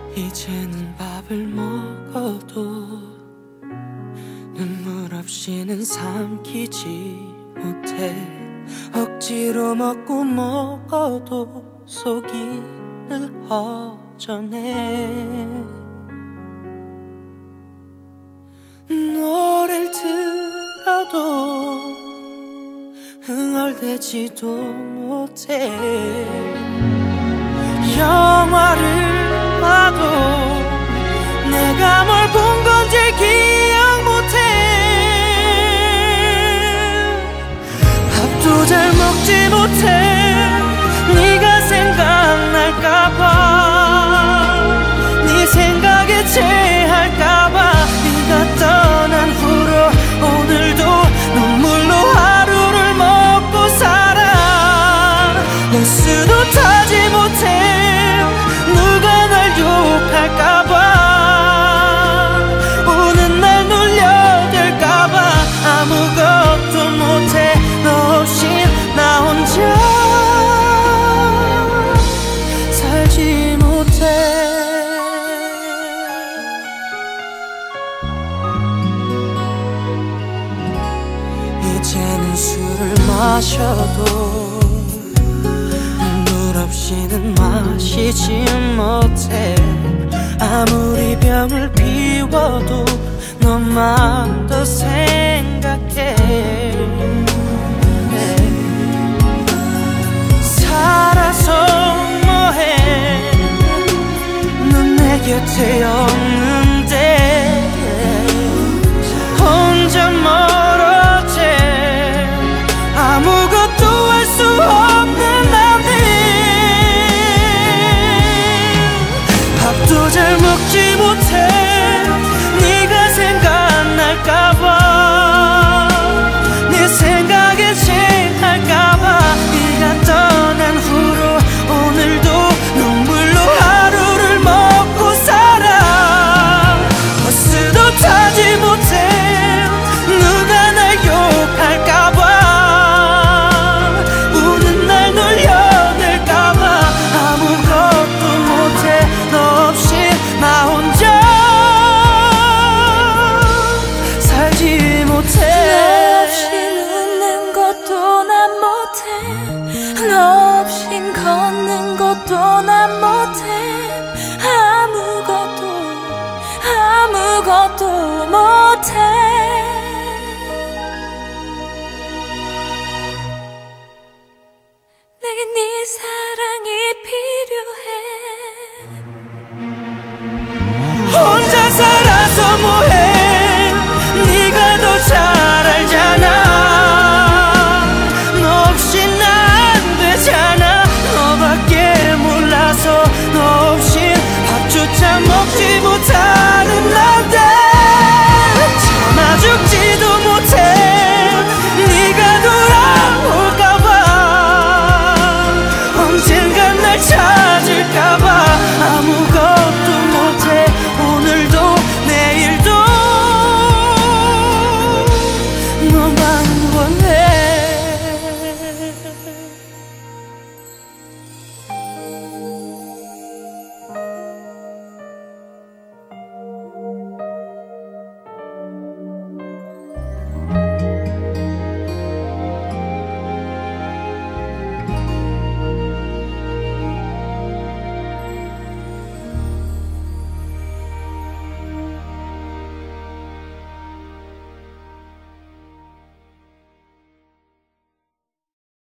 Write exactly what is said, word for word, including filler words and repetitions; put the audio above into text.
이제는 밥을 먹어도 눈물 없이는 삼키지 못해. 억지로 먹고 먹어도 속이 늘 허전해. 노래를 들어도 흥얼대지도 못해. 영화를 봐도 내가 뭘 본 건지 기억 못해. 밥도 잘 먹지 못해. 네가 생각날까봐, 네 생각에 체할까봐. 네가 떠난 후로 오늘도 눈물로 하루를 먹고 살아. 버스도 타지 못해. 누가 날 욕할까봐, 오는 날 놀려댈까봐. 아무것도 못해. 너 없이 나 혼자 살지 못해. 이제는 술을 마셔도 눈물 없이는 마시지 못해. 아무리 병을 비워도 너만 더 생각해. 살아서 뭐해. 넌 내 곁에 없는데 혼자 멀어져. 아무것도 할 수 없는 나는 밥도 잘 먹지 못해. 네가 생각날까봐, 네 생각에 체할까봐. 네가 떠난 후로 오늘도 눈물로 하루를 먹고 살아. 버스도 타지 못해. 누가 날 욕할까봐, 우는 날 놀려댈까봐. 아무것도 못해. 너 없이 나 혼자 살지 못해. 너 없이 웃는 것도 난 못해. 너 없인 걷는 것도 난 못해. 아무것도 아무것도 못해. 내게 네 사랑이 필요해. 혼자 살아서 뭐해.